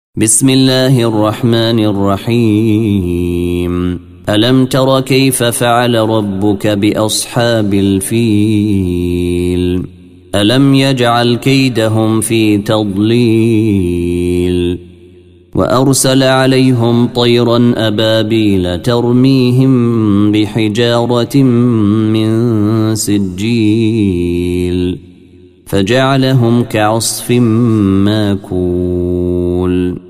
بسم الله الرحمن الرحيم. ألم تر كيف فعل ربك بأصحاب الفيل؟ ألم يجعل كيدهم في تضليل وأرسل عليهم طيرا أبابيل ترميهم بحجارة من سجيل فجعلهم كعصف ماكول.